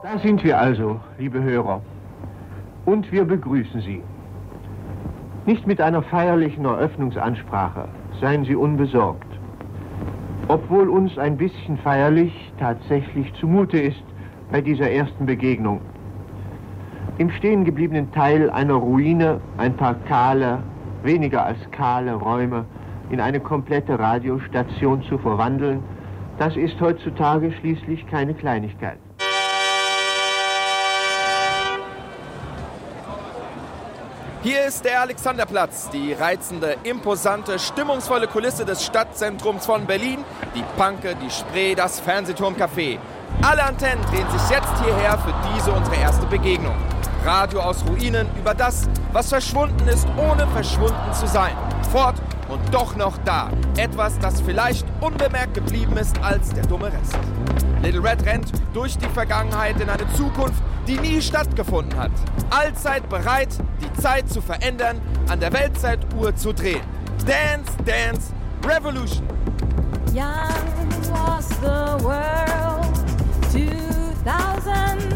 Da sind wir also, liebe Hörer. Und wir begrüßen Sie. Nicht mit einer feierlichen Eröffnungsansprache, seien Sie unbesorgt. Obwohl uns ein bisschen feierlich tatsächlich zumute ist bei dieser ersten Begegnung. Im stehen gebliebenen Teil einer Ruine ein paar kahle, weniger als kahle Räume in eine komplette Radiostation zu verwandeln, das ist heutzutage schließlich keine Kleinigkeit. Hier ist der Alexanderplatz, die reizende, imposante, stimmungsvolle Kulisse des Stadtzentrums von Berlin, die Panke, die Spree, das Fernsehturmcafé. Alle Antennen drehen sich jetzt hierher für diese unsere erste Begegnung. Radio aus Ruinen über das, was verschwunden ist, ohne verschwunden zu sein. Fort und doch noch da. Etwas, das vielleicht unbemerkt geblieben ist als der dumme Rest. Little Red rennt durch die Vergangenheit in eine Zukunft, die nie stattgefunden hat. Allzeit bereit, die Zeit zu verändern, an der Weltzeituhr zu drehen. Dance, Dance, Revolution. Young was the world 2000.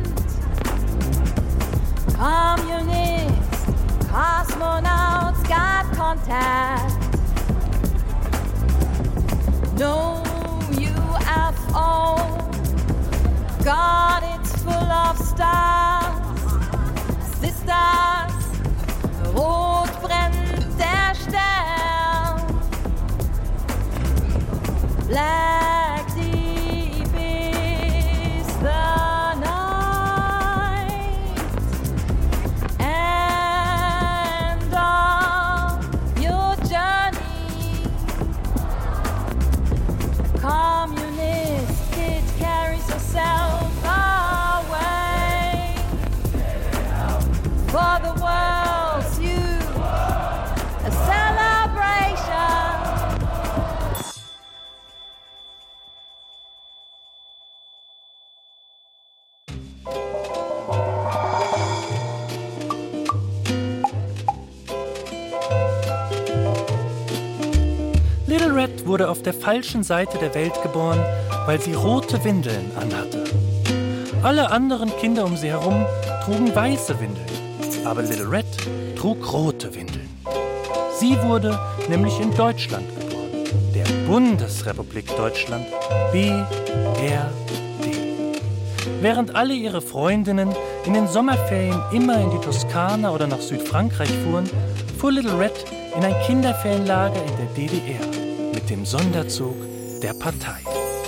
Communists, cosmonauts got contact. No UFO, God, it's full of stars. Sisters, rot brennt der Stern. Black deep is the night, and on your journey, communist kid carries herself away for the world's youth, a celebration. Little Red wurde auf der falschen Seite der Welt geboren, weil sie rote Windeln anhatte. Alle anderen Kinder um sie herum trugen weiße Windeln, aber Little Red trug rote Windeln. Sie wurde nämlich in Deutschland geboren, der Bundesrepublik Deutschland, BRD. Während alle ihre Freundinnen in den Sommerferien immer in die Toskana oder nach Südfrankreich fuhren, fuhr Little Red in ein Kinderferienlager in der DDR mit dem Sonderzug der Partei.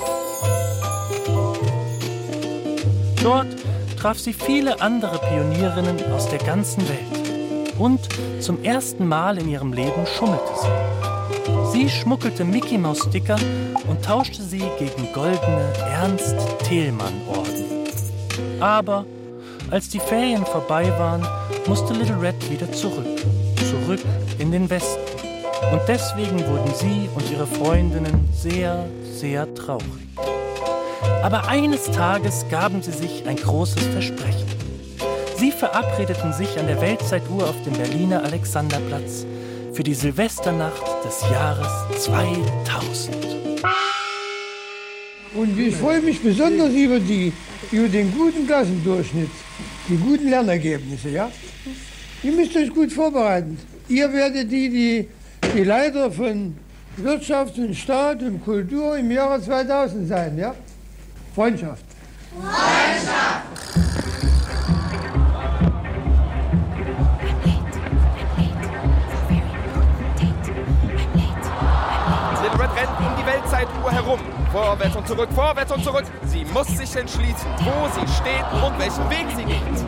Dort traf sie viele andere Pionierinnen aus der ganzen Welt. Und zum ersten Mal in ihrem Leben schummelte sie. Sie schmuggelte Mickey-Maus-Sticker und tauschte sie gegen goldene Ernst-Thälmann-Orden. Aber als die Ferien vorbei waren, musste Little Red wieder zurück in den Westen. Und deswegen wurden sie und ihre Freundinnen sehr, sehr traurig. Aber eines Tages gaben sie sich ein großes Versprechen. Sie verabredeten sich an der Weltzeituhr auf dem Berliner Alexanderplatz für die Silvesternacht des Jahres 2000. Und ich freue mich besonders über den guten Klassendurchschnitt, die guten Lernergebnisse, ja? Ihr müsst euch gut vorbereiten. Ihr werdet die Leiter von Wirtschaft und Staat und Kultur im Jahre 2000 sein, ja? Freundschaft. Freundschaft! Little Red rennt um die Weltzeituhr herum. Vorwärts und zurück, vorwärts und zurück. Sie muss sich entschließen, wo sie steht und welchen Weg sie geht.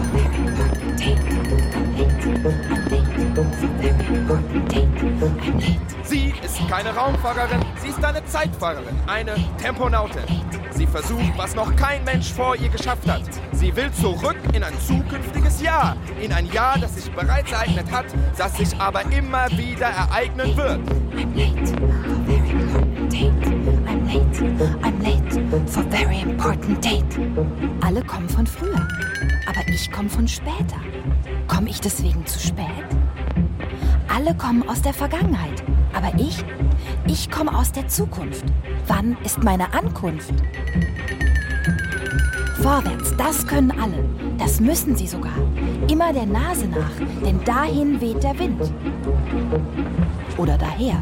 Sie ist keine Raumfahrerin, sie ist eine Zeitfahrerin, eine Temponautin. Sie versucht, was noch kein Mensch vor ihr geschafft hat. Sie will zurück in ein zukünftiges Jahr. In ein Jahr, das sich bereits ereignet hat, das sich aber immer wieder ereignen wird. I'm late for very important date. Alle kommen von früher, aber ich komme von später. Komme ich deswegen zu spät? Alle kommen aus der Vergangenheit, aber ich komme aus der Zukunft. Wann ist meine Ankunft? Vorwärts, das können alle. Das müssen sie sogar. Immer der Nase nach, denn dahin weht der Wind. Oder daher.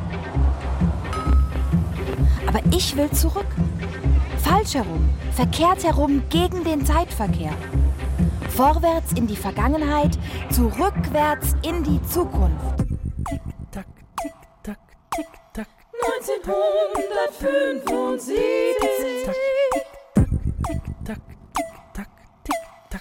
Aber ich will zurück. Falsch herum, verkehrt herum gegen den Zeitverkehr. Vorwärts in die Vergangenheit, zurückwärts in die Zukunft. Tick-Tack, Tick-Tack, Tick-Tack. 1975. Tick-Tack, Tick-Tack, Tick-Tack, Tick-Tack.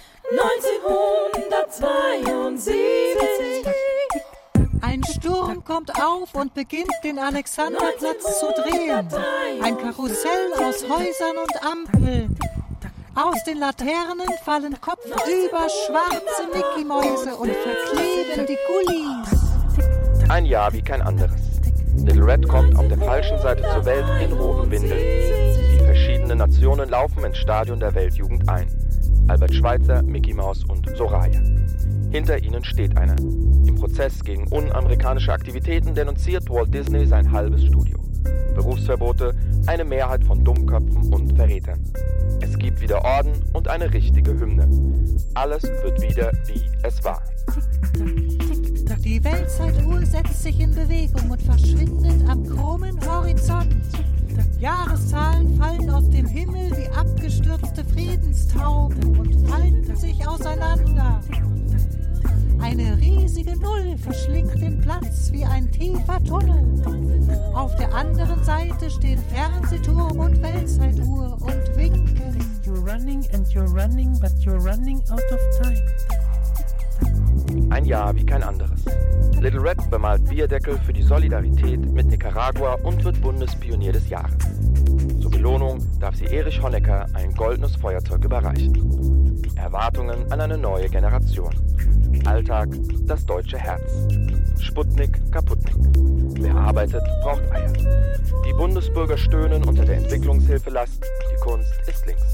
1972. Ein Sturm kommt auf und beginnt den Alexanderplatz zu drehen. Ein Karussell aus Häusern und Ampeln. Aus den Laternen fallen kopfüber schwarze Mickey-Mäuse und verkleben die Gullis. Ein Jahr wie kein anderes. Little Red kommt auf der falschen Seite zur Welt in roten Windeln. Die verschiedenen Nationen laufen ins Stadion der Weltjugend ein. Albert Schweitzer, Mickey Mouse und Soraya. Hinter ihnen steht einer. Im Prozess gegen unamerikanische Aktivitäten denunziert Walt Disney sein halbes Studio. Berufsverbote, eine Mehrheit von Dummköpfen und Verrätern. Es gibt wieder Orden und eine richtige Hymne. Alles wird wieder, wie es war. Die Weltzeituhr setzt sich in Bewegung und verschwindet am krummen Horizont. Jahreszahlen fallen aus dem Himmel wie abgestürzte Friedenstauben und falten sich auseinander. Eine riesige Null verschlingt den Platz wie ein tiefer Tunnel. Auf der anderen Seite stehen Fernsehturm und Weltzeituhr und winken. You're running, but you're running out of time. Ein Jahr wie kein anderes. Little Red bemalt Bierdeckel für die Solidarität mit Nicaragua und wird Bundespionier des Jahres. Zur Belohnung darf sie Erich Honecker ein goldenes Feuerzeug überreichen. Erwartungen an eine neue Generation. Alltag, das deutsche Herz. Sputnik, Kaputnik. Wer arbeitet, braucht Eier. Die Bundesbürger stöhnen unter der Entwicklungshilfelast. Die Kunst ist links.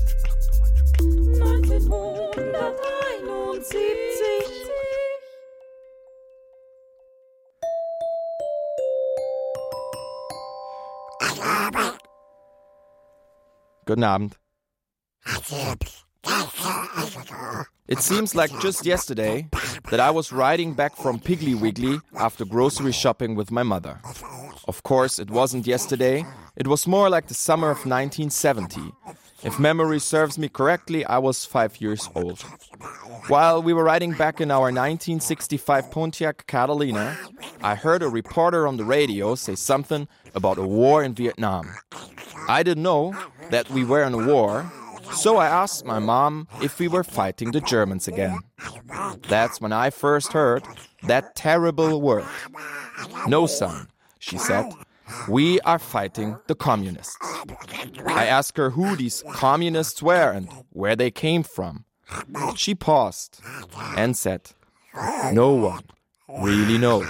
1971. Guten Abend. It seems like just yesterday that I was riding back from Piggly Wiggly after grocery shopping with my mother. Of course, it wasn't yesterday. It was more like the summer of 1970. If memory serves me correctly, I was 5 years old. While we were riding back in our 1965 Pontiac Catalina, I heard a reporter on the radio say something about a war in Vietnam. I didn't know that we were in a war, so I asked my mom if we were fighting the Germans again. That's when I first heard that terrible word. No, son, she said. We are fighting the communists. I asked her who these communists were and where they came from. She paused and said, no one really knows.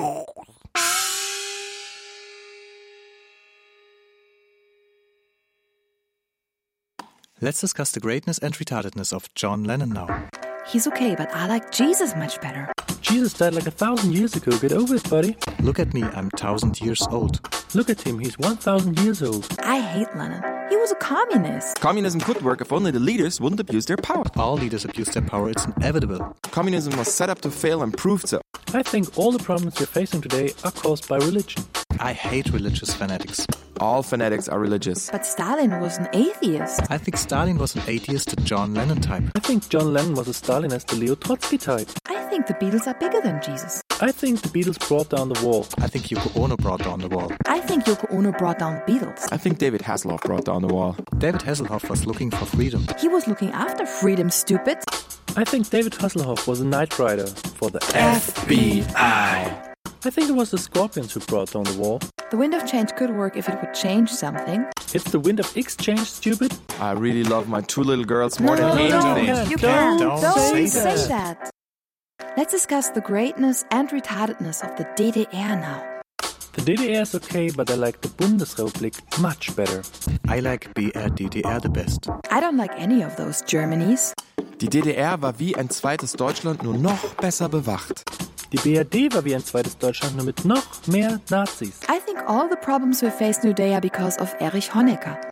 Let's discuss the greatness and retardedness of John Lennon now. He's okay, but I like Jesus much better. Jesus died like 1,000 years ago. Get over it, buddy. Look at me, I'm 1,000 years old. Look at him. He's 1,000 years old. I hate Lenin. He was a communist. Communism could work if only the leaders wouldn't abuse their power. All leaders abuse their power, it's inevitable. Communism was set up to fail and proved so. I think all the problems we're facing today are caused by religion. I hate religious fanatics. All fanatics are religious. But Stalin was an atheist. I think Stalin was an atheist, the John Lennon type. I think John Lennon was a Stalinist, the Leo Trotsky type. I think the Beatles are bigger than Jesus. I think the Beatles brought down the wall. I think Yoko Ono brought down the wall. I think Yoko Ono brought down the Beatles. I think David Hasselhoff brought down the wall. David Hasselhoff was looking for freedom. He was looking after freedom, stupid. I think David Hasselhoff was a Knight Rider for the FBI. I think it was the Scorpions who brought down the wall. The wind of change could work if it would change something. It's the wind of exchange, stupid. I really love my two little girls more than No, anything. you can't. Don't say that. Let's discuss the greatness and retardedness of the DDR now. The DDR is okay, but I like the Bundesrepublik much better. I like BR DDR the best. I don't like any of those Germanys. Die DDR war wie ein zweites Deutschland, nur noch besser bewacht. Die BRD war wie ein zweites Deutschland, nur mit noch mehr Nazis. I think all the problems we face today are because of Erich Honecker.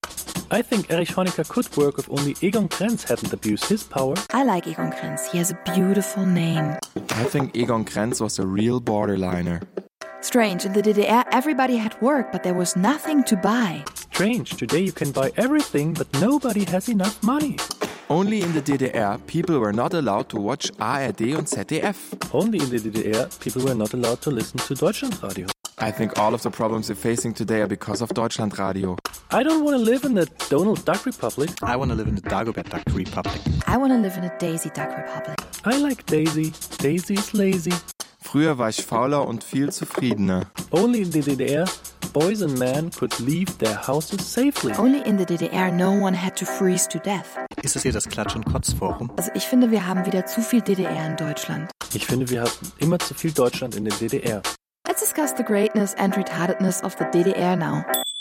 I think Erich Honecker could work if only Egon Krenz hadn't abused his power. I like Egon Krenz. He has a beautiful name. I think Egon Krenz was a real borderliner. Strange, in the DDR everybody had work, but there was nothing to buy. Strange, today you can buy everything, but nobody has enough money. Only in the DDR, people were not allowed to watch ARD und ZDF. Only in the DDR, people were not allowed to listen to Deutschlandradio. I think all of the problems we're facing today are because of Deutschlandradio. I don't want to live in the Donald Duck Republic. I want to live in the Dagobert Duck Republic. I want to live in a Daisy Duck Republic. I like Daisy. Daisy's lazy. Früher war ich fauler und viel zufriedener. Only in the DDR, boys and men could leave their houses safely. Only in the DDR no one had to freeze to death. Ist das hier das Klatsch- und Kotzforum? Also ich finde, wir haben wieder zu viel DDR in Deutschland. Ich finde, wir haben immer zu viel Deutschland in der DDR. Let's discuss the greatness and retardedness of the DDR now.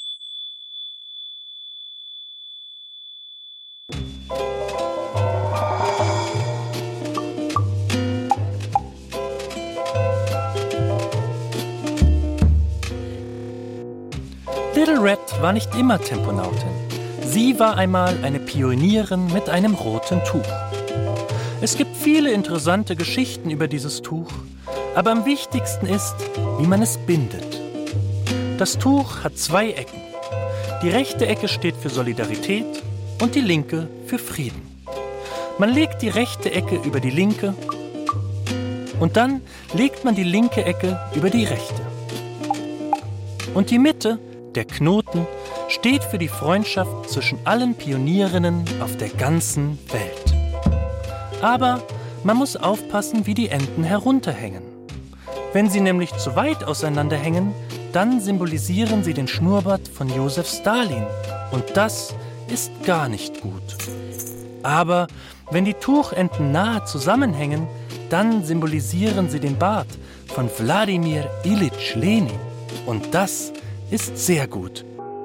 Little Red war nicht immer Temponautin. Sie war einmal eine Pionierin mit einem roten Tuch. Es gibt viele interessante Geschichten über dieses Tuch, aber am wichtigsten ist, wie man es bindet. Das Tuch hat 2 Ecken. Die rechte Ecke steht für Solidarität und die linke für Frieden. Man legt die rechte Ecke über die linke und dann legt man die linke Ecke über die rechte. Und die Mitte, der Knoten, steht für die Freundschaft zwischen allen Pionierinnen auf der ganzen Welt. Aber man muss aufpassen, wie die Enden herunterhängen. Wenn sie nämlich zu weit auseinander hängen, dann symbolisieren sie den Schnurrbart von Josef Stalin. Und das ist gar nicht gut. Aber wenn die Tuchenden nahe zusammenhängen, dann symbolisieren sie den Bart von Wladimir Ilyich Lenin. Und das ist sehr gut.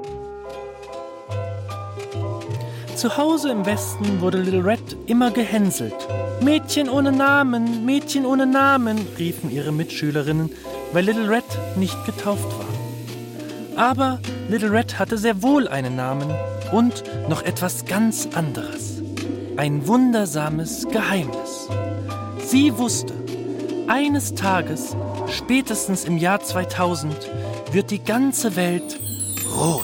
Zu Hause im Westen wurde Little Red immer gehänselt. Mädchen ohne Namen, Mädchen ohne Namen, riefen ihre Mitschülerinnen, weil Little Red nicht getauft war. Aber Little Red hatte sehr wohl einen Namen und noch etwas ganz anderes. Ein wundersames Geheimnis. Sie wusste, eines Tages, spätestens im Jahr 2000, wird die ganze Welt rot.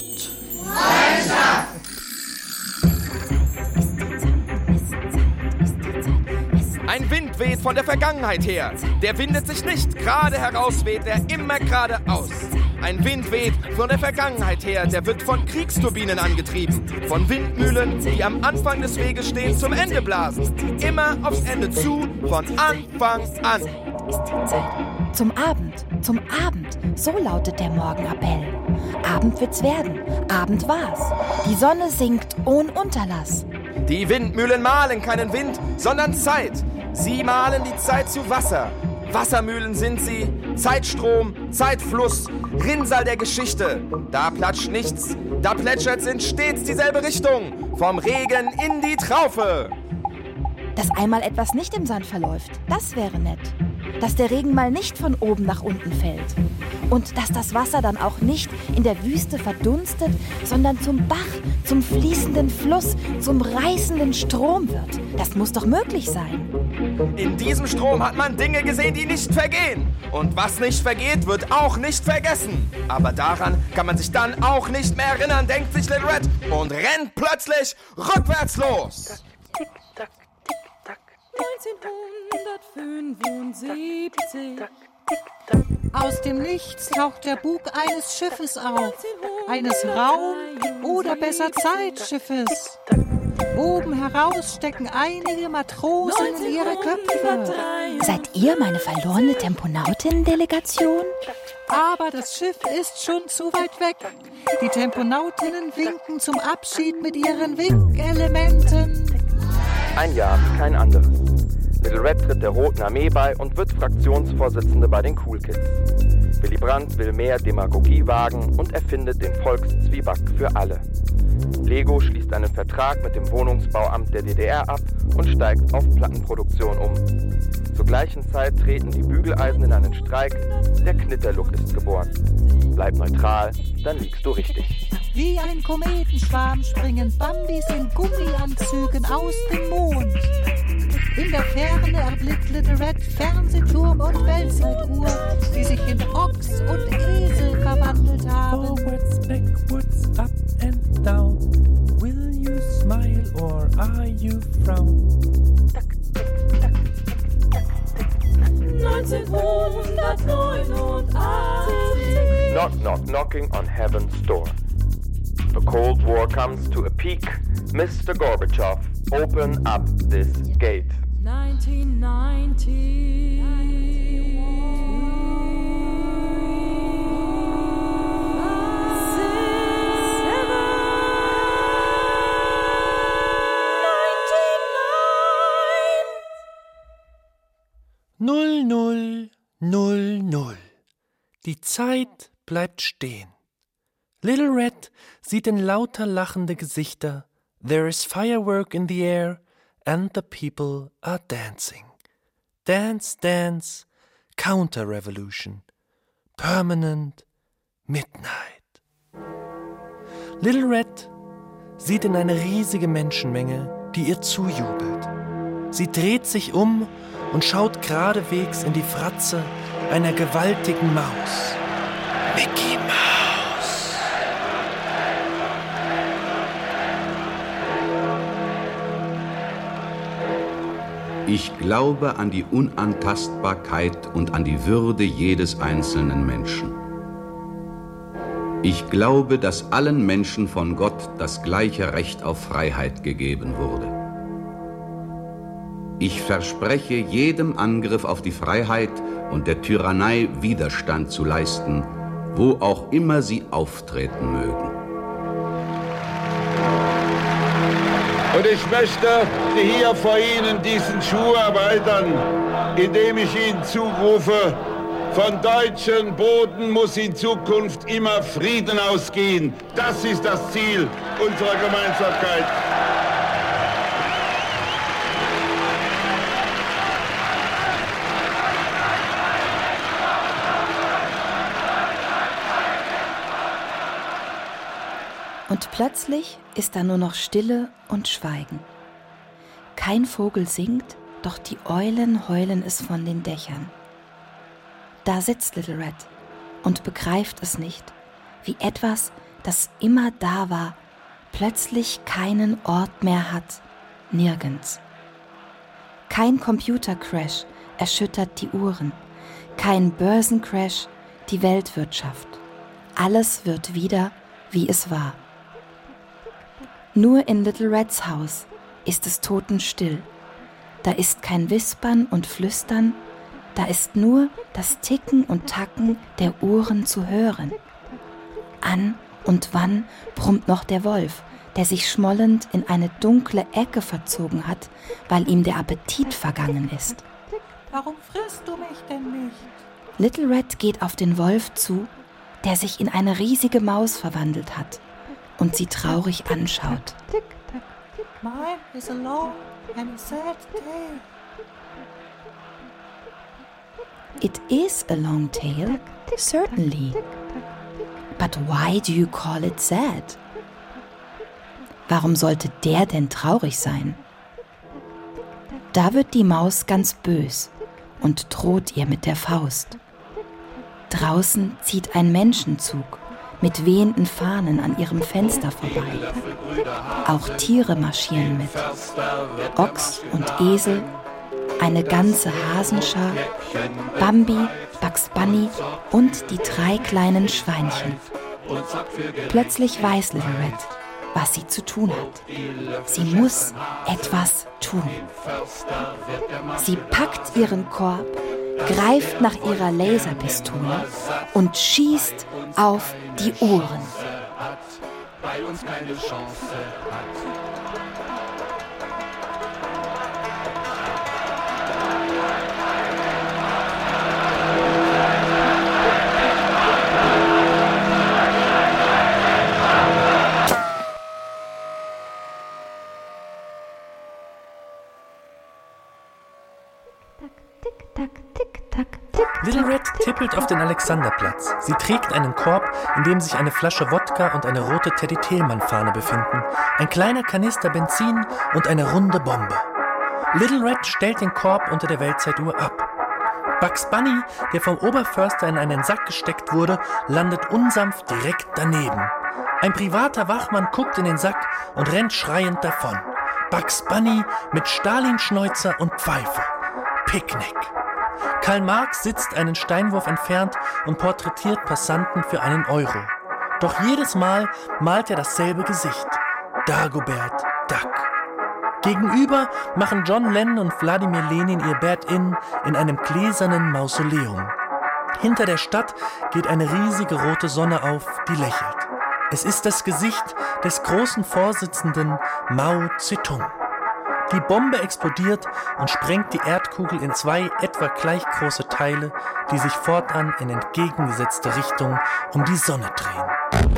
Ein Wind weht von der Vergangenheit her. Der windet sich nicht gerade heraus, weht er immer geradeaus. Ein Wind weht von der Vergangenheit her, der wird von Kriegsturbinen angetrieben. Von Windmühlen, die am Anfang des Weges stehen, zum Ende blasen. Immer aufs Ende zu, von Anfang an. Zum Abend, so lautet der Morgenappell. Abend wird's werden, Abend war's. Die Sonne sinkt ohne Unterlass. Die Windmühlen mahlen keinen Wind, sondern Zeit. Sie mahlen die Zeit zu Wasser. Wassermühlen sind sie, Zeitstrom, Zeitfluss, Rinnsal der Geschichte. Da platscht nichts, da plätschert's in stets dieselbe Richtung. Vom Regen in die Traufe. Dass einmal etwas nicht im Sand verläuft, das wäre nett. Dass der Regen mal nicht von oben nach unten fällt. Und dass das Wasser dann auch nicht in der Wüste verdunstet, sondern zum Bach, zum fließenden Fluss, zum reißenden Strom wird. Das muss doch möglich sein. In diesem Strom hat man Dinge gesehen, die nicht vergehen. Und was nicht vergeht, wird auch nicht vergessen. Aber daran kann man sich dann auch nicht mehr erinnern, denkt sich Little Red und rennt plötzlich rückwärts los. 1975. Aus dem Nichts taucht der Bug eines Schiffes auf. Eines Raum- oder besser Zeitschiffes. Oben heraus stecken einige Matrosen in ihre Köpfe. Seid ihr meine verlorene Temponautin-Delegation? Aber das Schiff ist schon zu weit weg. Die Temponautinnen winken zum Abschied mit ihren Winkelementen. Ein Jahr wie kein anderes. Little Red tritt der Roten Armee bei und wird Fraktionsvorsitzende bei den Cool Kids. Willy Brandt will mehr Demagogie wagen und erfindet den Volkszwieback für alle. Lego schließt einen Vertrag mit dem Wohnungsbauamt der DDR ab und steigt auf Plattenproduktion um. Zur gleichen Zeit treten die Bügeleisen in einen Streik, der Knitterlook ist geboren. Bleib neutral, dann liegst du richtig. Wie ein Kometenschwarm springen Bambis in Gummianzügen aus dem Mond. In der Ferne erblickt Little Red Fernsehturm und Weltzeituhr, die sich in Ochs und Esel verwandelt haben. Forwards, backwards, up and down. Will you smile or are you frown? 1989. Knock, knock, knocking on heaven's door. The Cold War comes to a peak. Mr. Gorbachev, open up this gate. 1990. 00:00. Die Zeit bleibt stehen. Little Red sieht in lauter lachende Gesichter. There is firework in the air and the people are dancing. Dance, dance, counter-revolution. Permanent midnight. Little Red sieht in eine riesige Menschenmenge, die ihr zujubelt. Sie dreht sich um und schaut geradewegs in die Fratze einer gewaltigen Maus. Mickey Mouse. Ich glaube an die Unantastbarkeit und an die Würde jedes einzelnen Menschen. Ich glaube, dass allen Menschen von Gott das gleiche Recht auf Freiheit gegeben wurde. Ich verspreche, jedem Angriff auf die Freiheit und der Tyrannei Widerstand zu leisten, wo auch immer sie auftreten mögen. Und ich möchte hier vor Ihnen diesen Schwur erweitern, indem ich Ihnen zurufe, von deutschem Boden muss in Zukunft immer Frieden ausgehen. Das ist das Ziel unserer Gemeinsamkeit. Und plötzlich ist da nur noch Stille und Schweigen. Kein Vogel singt, doch die Eulen heulen es von den Dächern. Da sitzt Little Red und begreift es nicht, wie etwas, das immer da war, plötzlich keinen Ort mehr hat, nirgends. Kein Computercrash erschüttert die Uhren, kein Börsencrash die Weltwirtschaft. Alles wird wieder, wie es war. Nur in Little Reds Haus ist es totenstill. Da ist kein Wispern und Flüstern, da ist nur das Ticken und Tacken der Uhren zu hören. An und wann brummt noch der Wolf, der sich schmollend in eine dunkle Ecke verzogen hat, weil ihm der Appetit vergangen ist. Warum frisst du mich denn nicht? Little Red geht auf den Wolf zu, der sich in eine riesige Maus verwandelt hat und sie traurig anschaut. Mine is a long and sad tale. It is a long tale, certainly. But why do you call it sad? Warum sollte der denn traurig sein? Da wird die Maus ganz bös und droht ihr mit der Faust. Draußen zieht ein Menschenzug mit wehenden Fahnen an ihrem Fenster vorbei. Auch Tiere marschieren mit. Ochs und Esel, eine ganze Hasenschar, Bambi, Bugs Bunny und die 3 kleinen Schweinchen. Plötzlich weiß Little Red, was sie zu tun hat. Sie muss etwas tun. Sie packt ihren Korb, greift nach ihrer Laserpistole und schießt auf die Uhren. Little Red tippelt auf den Alexanderplatz. Sie trägt einen Korb, in dem sich eine Flasche Wodka und eine rote Teddy-Thälmann-Fahne befinden, ein kleiner Kanister Benzin und eine runde Bombe. Little Red stellt den Korb unter der Weltzeituhr ab. Bugs Bunny, der vom Oberförster in einen Sack gesteckt wurde, landet unsanft direkt daneben. Ein privater Wachmann guckt in den Sack und rennt schreiend davon. Bugs Bunny mit Stalin-Schnäuzer und Pfeife. Picknick. Karl Marx sitzt einen Steinwurf entfernt und porträtiert Passanten für €1. Doch jedes Mal malt er dasselbe Gesicht. Dagobert Duck. Gegenüber machen John Lennon und Wladimir Lenin ihr Bed-In in einem gläsernen Mausoleum. Hinter der Stadt geht eine riesige rote Sonne auf, die lächelt. Es ist das Gesicht des großen Vorsitzenden Mao Zedong. Die Bombe explodiert und sprengt die Erdkugel in 2 etwa gleich große Teile, die sich fortan in entgegengesetzte Richtung um die Sonne drehen.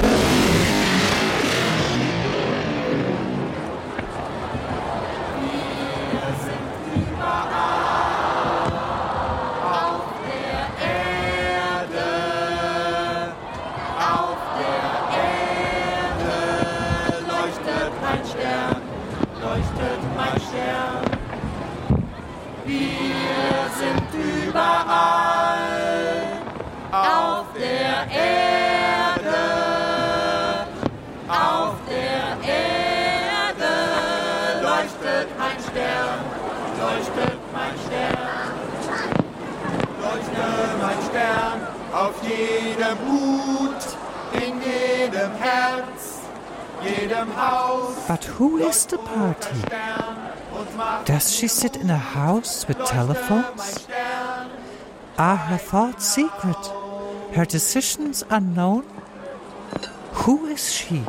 Auf jedem Hut, in jedem Herz, jedem Haus. But who is the party? Does she sit in a house with telephones? Are her thoughts secret? Her decisions unknown? Who is she?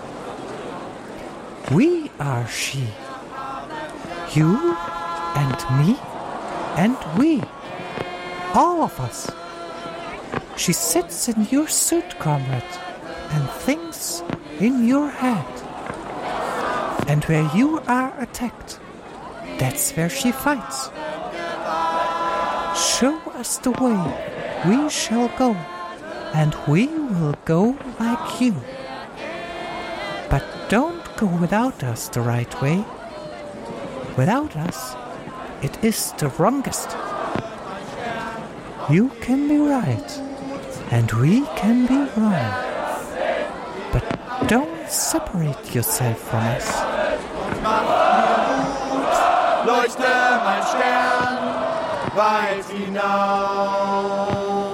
We are she. You and me and we. All of us. She sits in your suit, comrade, and thinks in your head. And where you are attacked, that's where she fights. Show us the way, we shall go, and we will go like you. But don't go without us the right way. Without us, it is the wrongest. You can be right. And we can be wrong. But don't separate yourself from us. Leuchte mein Stern weit hinaus.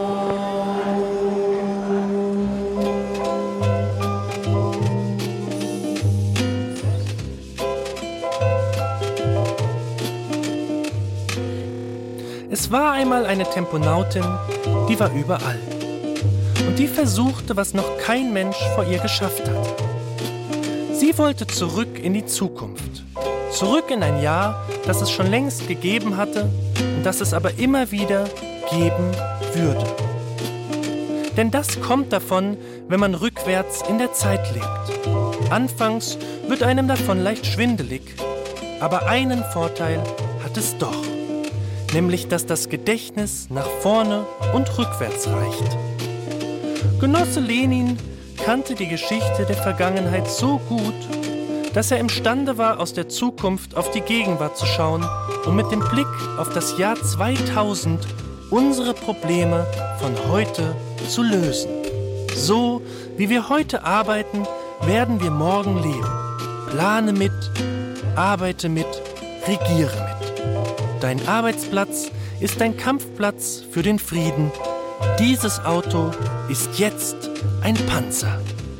Es war einmal eine Temponautin, die war überall. Und die versuchte, was noch kein Mensch vor ihr geschafft hat. Sie wollte zurück in die Zukunft. Zurück in ein Jahr, das es schon längst gegeben hatte und das es aber immer wieder geben würde. Denn das kommt davon, wenn man rückwärts in der Zeit lebt. Anfangs wird einem davon leicht schwindelig, aber einen Vorteil hat es doch. Nämlich, dass das Gedächtnis nach vorne und rückwärts reicht. Genosse Lenin kannte die Geschichte der Vergangenheit so gut, dass er imstande war, aus der Zukunft auf die Gegenwart zu schauen und mit dem Blick auf das Jahr 2000 unsere Probleme von heute zu lösen. So wie wir heute arbeiten, werden wir morgen leben. Plane mit, arbeite mit, regiere mit. Dein Arbeitsplatz ist dein Kampfplatz für den Frieden. Dieses Auto ist jetzt ein Panzer.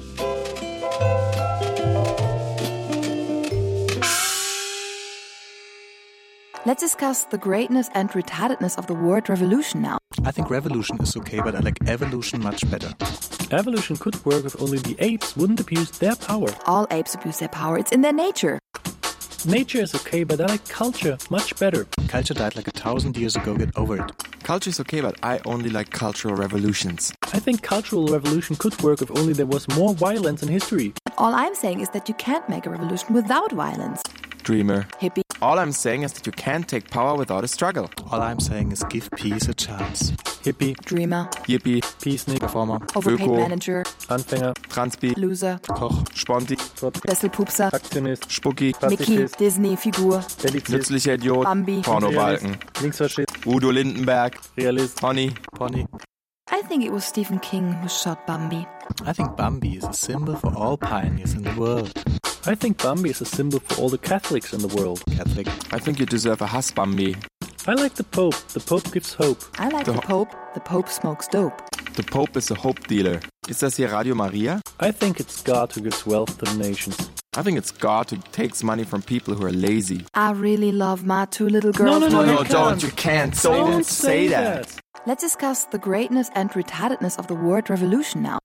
Let's discuss the greatness and retardedness of the word revolution now. I think revolution is okay, but I like evolution much better. Evolution could work if only the apes wouldn't abuse their power. All apes abuse their power. It's in their nature. Nature is okay, but I like culture much better. Culture died like 1,000 years ago, get over it. Culture is okay, but I only like cultural revolutions. I think cultural revolution could work if only there was more violence in history. All I'm saying is that you can't make a revolution without violence. Dreamer. Hippie. All I'm saying is that you can't take power without a struggle. All I'm saying is give peace a chance. Hippie, Dreamer, Yippie, Peacenik, Performer, Overpaid Öko, Manager, Anfänger, Transpi, Loser, Koch, Sponti, Besselpupser, Aktionist, Spucki, Mickey, Pazifist, Disney-Figur, Belizist, nützlicher Idiot, Bambi, Pornobalken, Linksfaschist, Udo Lindenberg, Realist, Pony. I think it was Stephen King who shot Bambi. I think Bambi is a symbol for all pioneers in the world. I think Bambi is a symbol for all the Catholics in the world. Catholic. I think you deserve a Hass Bambi. I like the Pope. The Pope gives hope. I like the Pope. The Pope smokes dope. The Pope is a hope dealer. Ist das hier Radio Maria? I think it's God who gives wealth to the nations. I think it's God who takes money from people who are lazy. I really love my two little girls. No, don't. You can't. Don't say that. Let's discuss the greatness and retardedness of the word revolution now.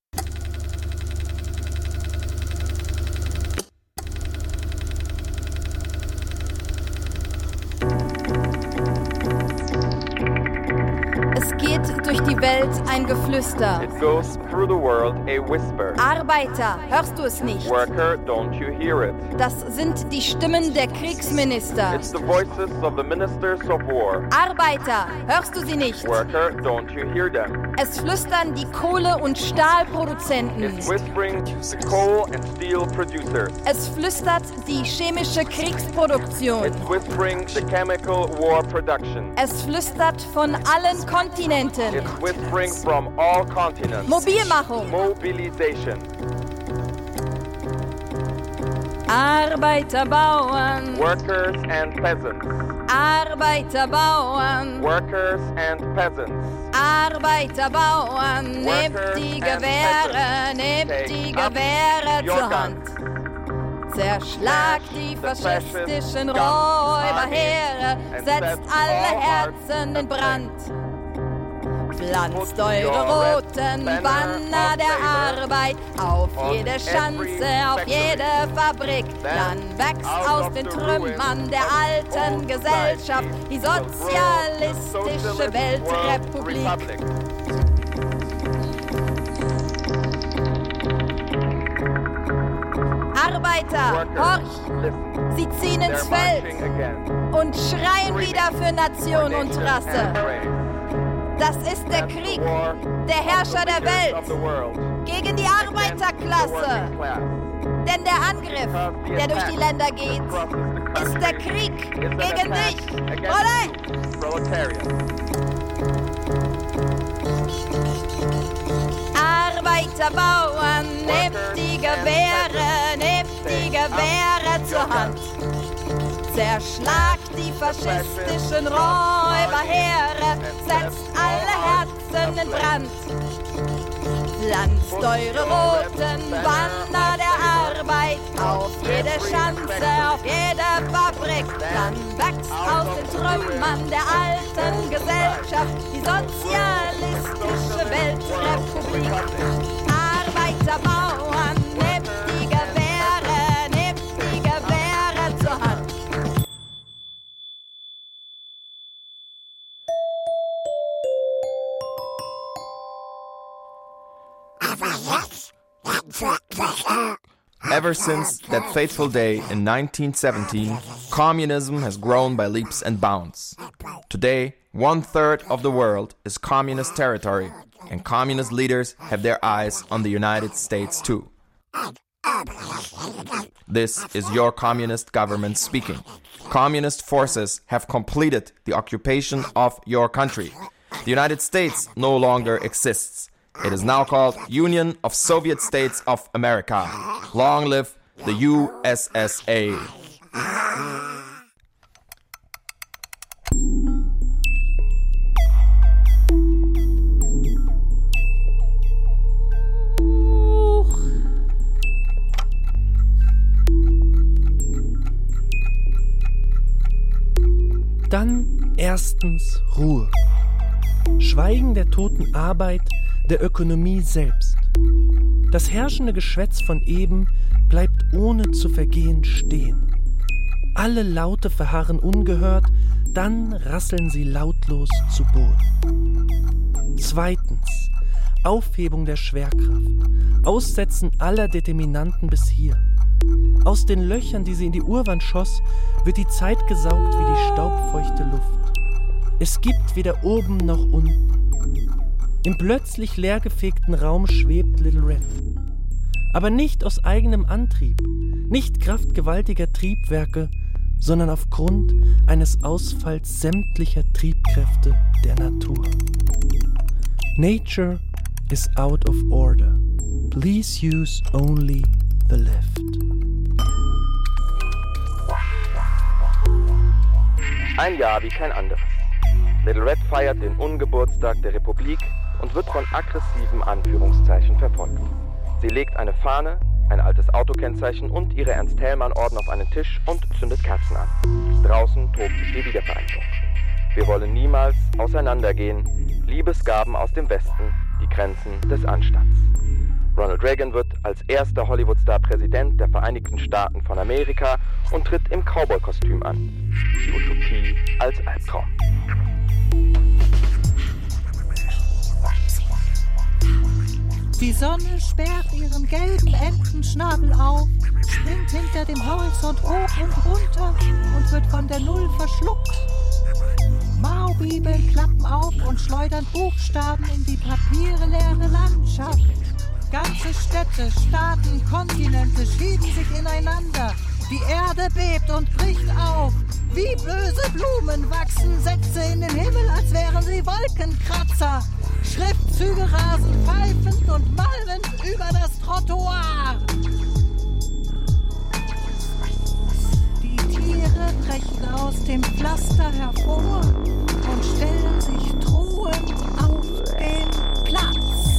Es geht durch die Welt ein Geflüster. It goes through the world a whisper. Arbeiter, hörst du es nicht? Worker, don't you hear it? Das sind die Stimmen der Kriegsminister. It's the voices of the ministers of war. Arbeiter, hörst du sie nicht? Worker, don't you hear them? Es flüstern die Kohle- und Stahlproduzenten. It's whispering the coal and steel producers. Es flüstert die chemische Kriegsproduktion. It's whispering the chemical war production. Es flüstert von allen Kontinenten. It's whispering from all continents. Mobilmachung. Mobilization. Arbeiter, Bauern. Workers and peasants. Arbeiter, Bauern. Workers and peasants. Arbeiter, Bauern. Nehmt die Gewehre, nehmt die Gewehre zur Hand. Zerschlagt die faschistischen Räuberheere, setzt alle Herzen in Brand. Pflanzt eure roten Banner der Arbeit auf jede Schanze, auf jede Fabrik. Dann wächst aus den Trümmern der alten Gesellschaft die sozialistische Weltrepublik. Arbeiter, horch! Sie ziehen ins Feld und schreien wieder für Nation und Rasse. Das ist der Krieg, der Herrscher der Welt, gegen die Arbeiterklasse. Denn der Angriff, der durch die Länder geht, ist der Krieg gegen dich. Arbeiter, Bauern, nehmt die Gewehre zur Hand. Zerschlagt die faschistischen Räuberheere, setzt alle Herzen in Brand. Pflanzt eure roten Banner der Arbeit auf jede Schanze, auf jede Fabrik. Dann wächst aus den Trümmern der alten Gesellschaft die sozialistische Weltrepublik. Arbeiter, Bauern, nehmt die Gewehre zur Hand. Ever since that fateful day in 1917, communism has grown by leaps and bounds. Today, 1/3 of the world is communist territory, and communist leaders have their eyes on the United States too. This is your communist government speaking. Communist forces have completed the occupation of your country. The United States no longer exists. It is now called Union of Soviet States of America. Long live the USSA. Dann erstens Ruhe. Schweigen der toten Arbeit, der Ökonomie selbst. Das herrschende Geschwätz von eben bleibt ohne zu vergehen stehen. Alle Laute verharren ungehört, dann rasseln sie lautlos zu Boden. Zweitens, Aufhebung der Schwerkraft, Aussetzen aller Determinanten bis hier. Aus den Löchern, die sie in die Urwand schoss, wird die Zeit gesaugt wie die staubfeuchte Luft. Es gibt weder oben noch unten. Im plötzlich leergefegten Raum schwebt Little Red. Aber nicht aus eigenem Antrieb, nicht Kraft gewaltiger Triebwerke, sondern aufgrund eines Ausfalls sämtlicher Triebkräfte der Natur. Nature is out of order. Please use only the lift. Ein Jahr wie kein anderes. Little Red feiert den Ungeburtstag der Republik und wird von aggressiven Anführungszeichen verfolgt. Sie legt eine Fahne, ein altes Autokennzeichen und ihre Ernst-Thälmann-Orden auf einen Tisch und zündet Kerzen an. Draußen tobt sich die Wiedervereinigung. Wir wollen niemals auseinandergehen. Liebesgaben aus dem Westen, die Grenzen des Anstands. Ronald Reagan wird als erster Hollywood-Star Präsident der Vereinigten Staaten von Amerika und tritt im Cowboy-Kostüm an. Die Utopie als Albtraum. Die Sonne sperrt ihren gelben Entenschnabel auf, springt hinter dem Horizont hoch und runter und wird von der Null verschluckt. Maubibeln klappen auf und schleudern Buchstaben in die papierleere Landschaft. Ganze Städte, Staaten, Kontinente schieben sich ineinander. Die Erde bebt und bricht auf. Wie böse Blumen wachsen Sätze in den Himmel, als wären sie Wolkenkratzer. Schriftzüge rasen pfeifend und malmend über das Trottoir. Die Tiere brechen aus dem Pflaster hervor und stellen sich drohend auf den Platz.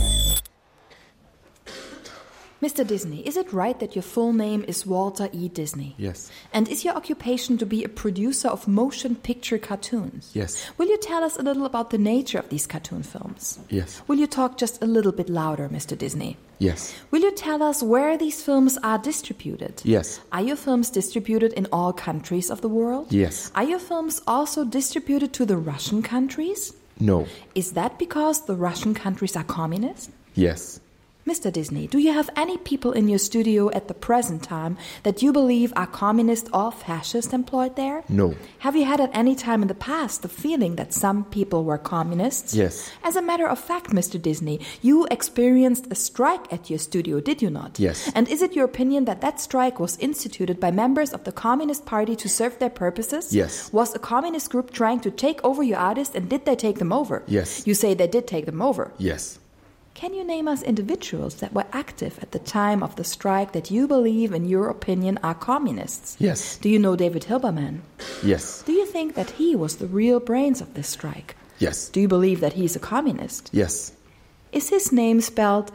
Mr. Disney, is it right that your full name is Walter E. Disney? Yes. And is your occupation to be a producer of motion picture cartoons? Yes. Will you tell us a little about the nature of these cartoon films? Yes. Will you talk just a little bit louder, Mr. Disney? Yes. Will you tell us where these films are distributed? Yes. Are your films distributed in all countries of the world? Yes. Are your films also distributed to the Russian countries? No. Is that because the Russian countries are communist? Yes. Mr. Disney, do you have any people in your studio at the present time that you believe are communist or fascist employed there? No. Have you had at any time in the past the feeling that some people were communists? Yes. As a matter of fact, Mr. Disney, you experienced a strike at your studio, did you not? Yes. And is it your opinion that that strike was instituted by members of the Communist Party to serve their purposes? Yes. Was a communist group trying to take over your artists, and did they take them over? Yes. You say they did take them over. Yes. Can you name us individuals that were active at the time of the strike that you believe, in your opinion, are communists? Yes. Do you know David Hilberman? Yes. Do you think that he was the real brains of this strike? Yes. Do you believe that he's a communist? Yes. Is his name spelled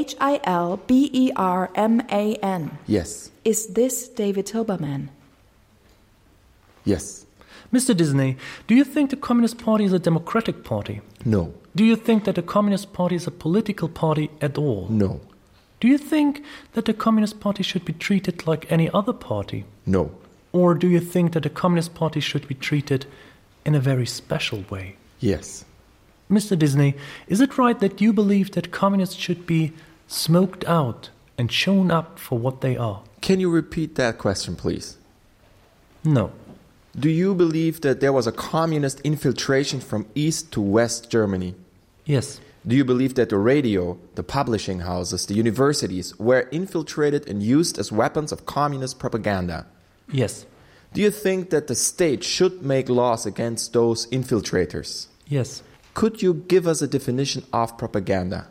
Hilberman? Yes. Is this David Hilberman? Yes. Mr. Disney, do you think the Communist Party is a democratic party? No. Do you think that the Communist Party is a political party at all? No. Do you think that the Communist Party should be treated like any other party? No. Or do you think that the Communist Party should be treated in a very special way? Yes. Mr. Disney, is it right that you believe that communists should be smoked out and shown up for what they are? Can you repeat that question, please? No. Do you believe that there was a communist infiltration from East to West Germany? Yes. Do you believe that the radio, the publishing houses, the universities were infiltrated and used as weapons of communist propaganda? Yes. Do you think that the state should make laws against those infiltrators? Yes. Could you give us a definition of propaganda?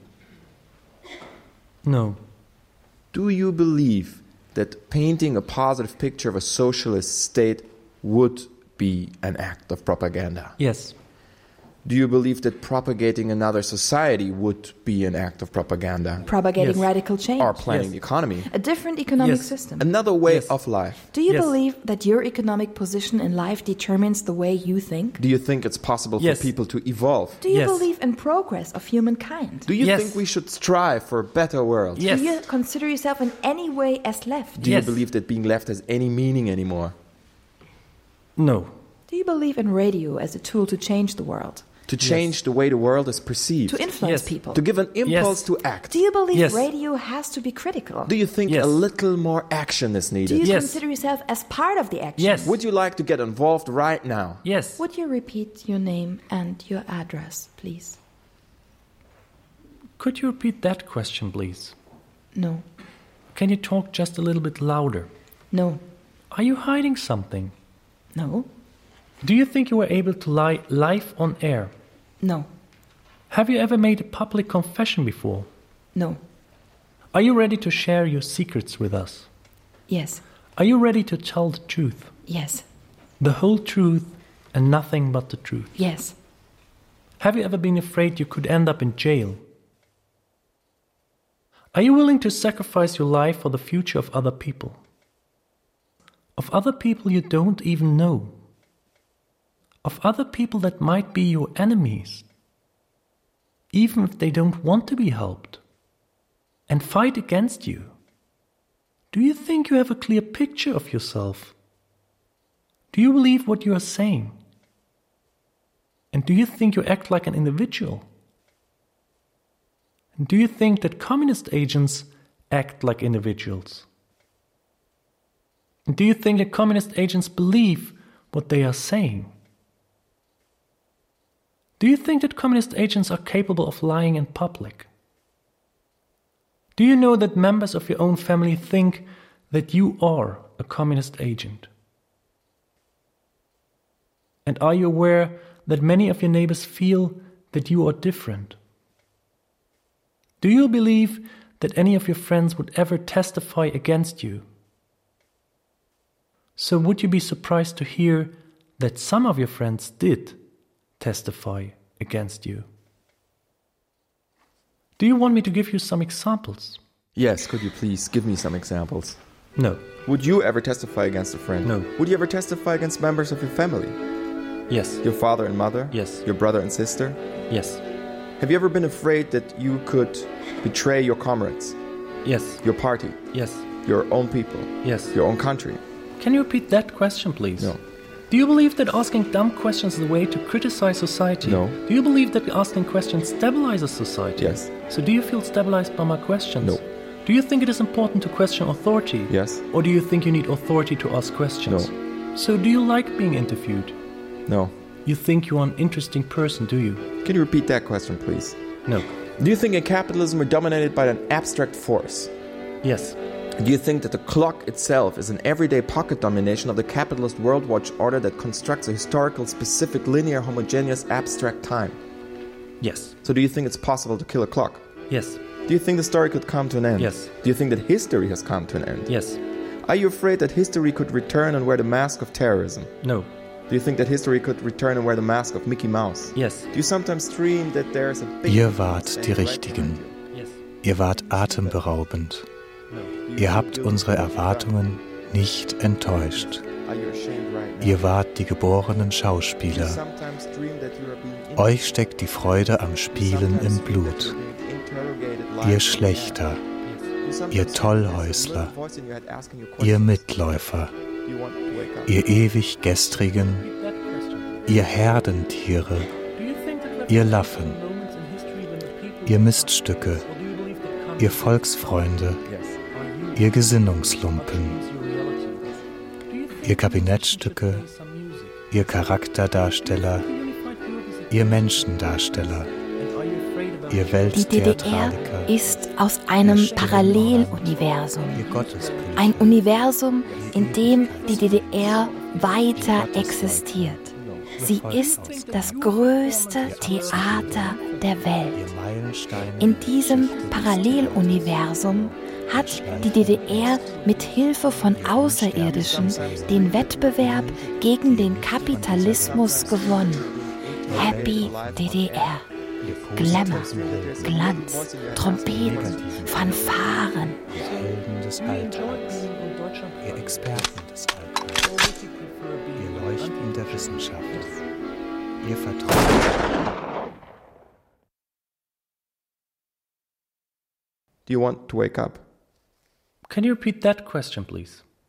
No. Do you believe that painting a positive picture of a socialist state would be an act of propaganda? Yes. Do you believe that propagating another society would be an act of propaganda? Propagating radical change. Or planning the economy. A different economic system. Another way of life. Do you believe that your economic position in life determines the way you think? Do you think it's possible for people to evolve? Do you believe in progress of humankind? Do you think we should strive for a better world? Do you consider yourself in any way as left? Do you believe that being left has any meaning anymore? No. Do you believe in radio as a tool to change the world? To change the way the world is perceived. To influence people. To give an impulse to act. Do you believe radio has to be critical? Do you think a little more action is needed? Do you consider yourself as part of the action? Yes. Would you like to get involved right now? Yes. Would you repeat your name and your address, please? Could you repeat that question, please? No. Can you talk just a little bit louder? No. Are you hiding something? No. Do you think you were able to lie live on air? No. Have you ever made a public confession before? No. Are you ready to share your secrets with us? Yes. Are you ready to tell the truth? Yes. The whole truth and nothing but the truth? Yes. Have you ever been afraid you could end up in jail? Are you willing to sacrifice your life for the future of other people? Of other people you don't even know? Of other people that might be your enemies? Even if they don't want to be helped? And fight against you? Do you think you have a clear picture of yourself? Do you believe what you are saying? And do you think you act like an individual? And do you think that communist agents act like individuals? And do you think that communist agents believe what they are saying? Do you think that communist agents are capable of lying in public? Do you know that members of your own family think that you are a communist agent? And are you aware that many of your neighbors feel that you are different? Do you believe that any of your friends would ever testify against you? So would you be surprised to hear that some of your friends did testify against you? Do you want me to give you some examples? Yes, could you please give me some examples? No. Would you ever testify against a friend? No. Would you ever testify against members of your family? Yes. Your father and mother? Yes. Your brother and sister? Yes. Have you ever been afraid that you could betray your comrades? Yes. Your party? Yes. Your own people? Yes. Your own country? Can you repeat that question, please? No. Do you believe that asking dumb questions is the way to criticize society? No. Do you believe that asking questions stabilizes society? Yes. So do you feel stabilized by my questions? No. Do you think it is important to question authority? Yes. Or do you think you need authority to ask questions? No. So do you like being interviewed? No. You think you are an interesting person, do you? Can you repeat that question, please? No. Do you think in capitalism we're dominated by an abstract force? Yes. Do you think that the clock itself is an everyday pocket domination of the capitalist world watch order that constructs a historical, specific, linear, homogeneous, abstract time? Yes. So do you think it's possible to kill a clock? Yes. Do you think the story could come to an end? Yes. Do you think that history has come to an end? Yes. Are you afraid that history could return and wear the mask of terrorism? No. Do you think that history could return and wear the mask of Mickey Mouse? Yes. Do you sometimes dream that there's a big... Ihr wart die Richtigen. Ihr wart atemberaubend. Ihr habt unsere Erwartungen nicht enttäuscht. Ihr wart die geborenen Schauspieler. Euch steckt die Freude am Spielen im Blut. Ihr Schlechter, ihr Tollhäusler, ihr Mitläufer, ihr ewig Gestrigen, ihr Herdentiere, ihr Laffen, ihr Miststücke, ihr Volksfreunde, ihr Gesinnungslumpen, ihr Kabinettstücke, ihr Charakterdarsteller, ihr Menschendarsteller, ihr Die Welttheatraliker. DDR ist aus einem Paralleluniversum. Ein Universum, in dem die DDR weiter existiert. Sie ist das größte Theater der Welt. In diesem Paralleluniversum hat die DDR mit Hilfe von Außerirdischen den Wettbewerb gegen den Kapitalismus gewonnen. Happy DDR. Glamour, Glanz, Trompeten, Fanfaren. Helden des Alltags, ihr Experten des Alltags, ihr Leuchten der Wissenschaft, ihr Vertrauen. Do you want to wake up? Can you repeat that question, please?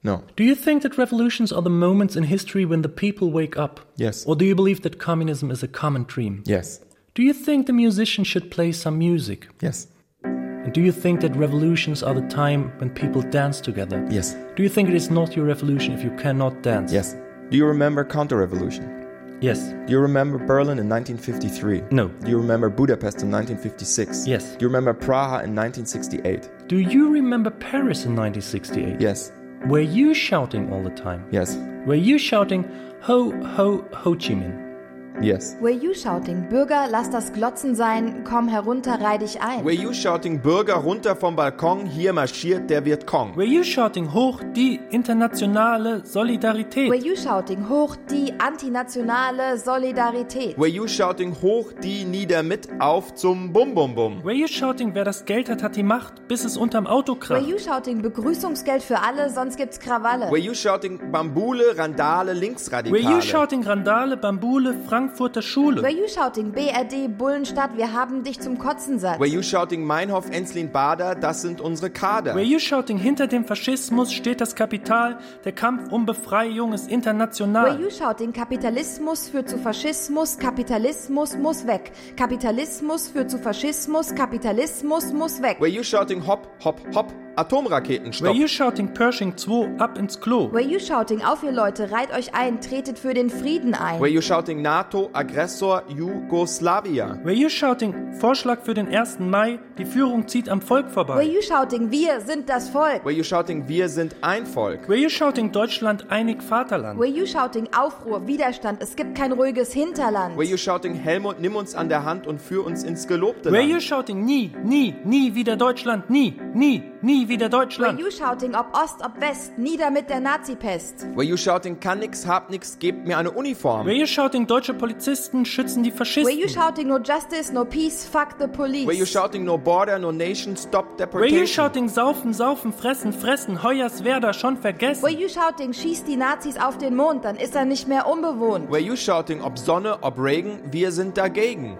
No. Do you think that revolutions are the moments in history when the people wake up? Yes. Or do you believe that communism is a common dream? Yes. Do you think the musician should play some music? Yes. And do you think that revolutions are the time when people dance together? Yes. Do you think it is not your revolution if you cannot dance? Yes. Do you remember counter-revolution? Yes. Do you remember Berlin in 1953? No. Do you remember Budapest in 1956? Yes. Do you remember Praha in 1968? Do you remember Paris in 1968? Yes. Were you shouting all the time? Yes. Were you shouting, Ho, Ho, Ho Chi Minh? Yes. Were you shouting, Bürger, lass das Glotzen sein, komm herunter, reih dich ein? Were you shouting, Bürger, runter vom Balkon, hier marschiert der Vietcong? Were you shouting, hoch die internationale Solidarität? Were you shouting, hoch die antinationale Solidarität? Were you shouting, hoch die nieder mit auf zum Bum Bum Bum? Were you shouting, wer das Geld hat, hat die Macht, bis es unterm Auto kracht? Were you shouting, Begrüßungsgeld für alle, sonst gibt's Krawalle? Were you shouting, Bambule, Randale, Linksradikale? Were you shouting, Randale, Bambule, Frankfurter Schule? Were you shouting, BRD, Bullenstadt, wir haben dich zum Kotzen satt? Were you shouting, Meinhof, Enslin, Bader, das sind unsere Kader? Were you shouting, hinter dem Faschismus steht das Kapital, der Kampf um Befreiung ist international? Were you shouting, Kapitalismus führt zu Faschismus, Kapitalismus muss weg. Kapitalismus führt zu Faschismus, Kapitalismus muss weg. Were you shouting, hopp, hopp, hopp, Atomraketenstopp? Were you shouting, Pershing 2, ab ins Klo? Were you shouting, auf ihr Leute, reiht euch ein, tretet für den Frieden ein? Were you shouting, NATO, Aggressor, Jugoslavia? Were you shouting, Vorschlag für den 1. Mai, die Führung zieht am Volk vorbei? Were you shouting, wir sind das Volk? Were you shouting, wir sind ein Volk? Were you shouting, Deutschland, einig Vaterland? Were you shouting, Aufruhr, Widerstand, es gibt kein ruhiges Hinterland? Were you shouting, Helmut, nimm uns an der Hand und führ uns ins gelobte Land? Were you shouting, nie, nie, nie wieder Deutschland, nie, nie, nie wieder Deutschland? Were you shouting, ob Ost, ob West, nieder mit der Nazi-Pest? Were you shouting, kann nix, hab nix, gebt mir eine Uniform? Were you shouting, deutsche Polizisten schützen die Faschisten? Were you shouting, no justice, no peace, fuck the police? Were you shouting, no border, no nation, stop deportation? Were you shouting, saufen, saufen, fressen, fressen, Hoyerswerda schon vergessen? Were you shouting, schießt die Nazis auf den Mond, dann ist er nicht mehr unbewohnt? Were you shouting, ob Sonne, ob Regen, wir sind dagegen?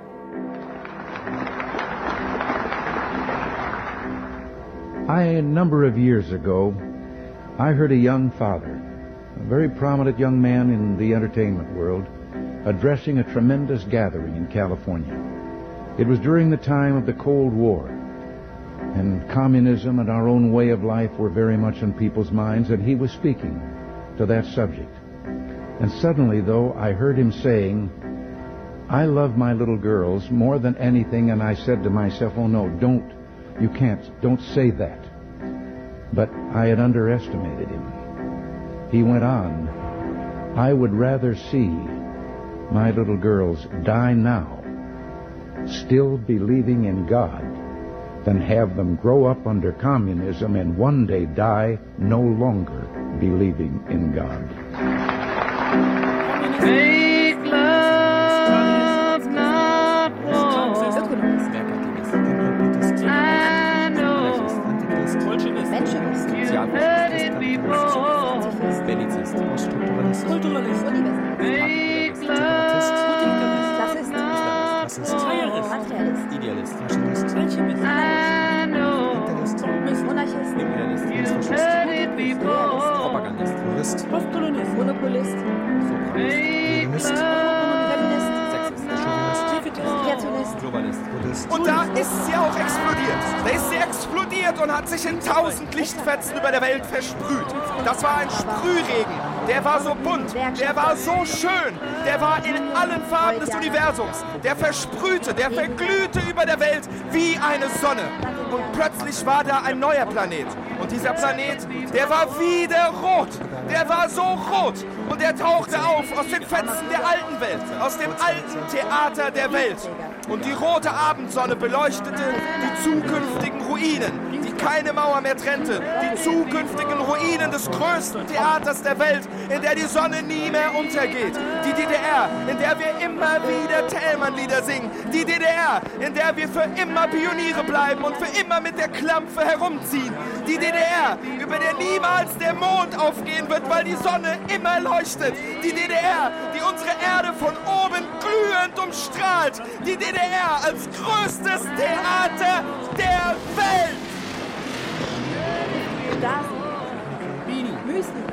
A number of years ago, I heard a young father, a very prominent young man in the entertainment world, addressing a tremendous gathering in California. It was during the time of the Cold War, and communism and our own way of life were very much on people's minds, and he was speaking to that subject. And suddenly, though, I heard him saying, I love my little girls more than anything, and I said to myself, oh no, don't say that. But I had underestimated him. He went on, I would rather see my little girls die now, still believing in God, than have them grow up under communism and one day die no longer believing in God. Make love, not war. I know you've heard it before. Make love, not war. I know you've heard it before. Monopolist. Make Und da ist sie auch explodiert. Da ist sie explodiert und hat sich in 1000 Lichtfetzen über der Welt versprüht. Das war ein Sprühregen. Der war so bunt, der war so schön, der war in allen Farben des Universums. Der versprühte, der verglühte über der Welt wie eine Sonne. Und plötzlich war da ein neuer Planet. Und dieser Planet, der war wieder rot. Der war so rot. Und er tauchte auf aus den Fetzen der alten Welt, aus dem alten Theater der Welt. Und die rote Abendsonne beleuchtete die zukünftigen Ruinen, die keine Mauer mehr trennte. Die zukünftigen Ruinen des größten Theaters der Welt, in der die Sonne nie mehr untergeht. Die DDR, in der wir immer wieder Thälmann-Lieder singen. Die DDR, in der wir für immer Pioniere bleiben und für immer mit der Klampfe herumziehen. Die DDR, über der niemals der Mond aufgehen wird, weil die Sonne immer leuchtet. Die DDR, die unsere Erde von oben glühend umstrahlt. Die DDR als größtes Theater der Welt. Müsli.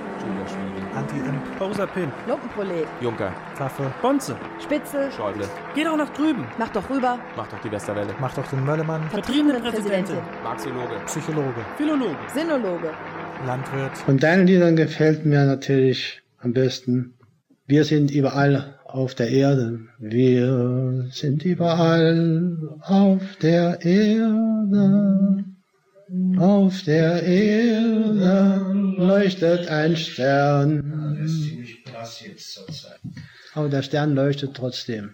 Die Imposer-Pin. Lumpenprolet. Junker. Waffe. Bonze. Spitzel. Schäuble. Geh doch nach drüben. Mach doch rüber. Mach doch die Westerwelle. Mach doch den Möllemann. Vertriebenenpräsidentin. Marxiologe. Psychologe. Philologe. Sinologe. Landwirt. Von deinen Liedern gefällt mir natürlich am besten: Wir sind überall auf der Erde. Wir sind überall auf der Erde. Auf der Erde leuchtet ein Stern. Das ist ziemlich krass jetzt zur Zeit. Aber der Stern leuchtet trotzdem.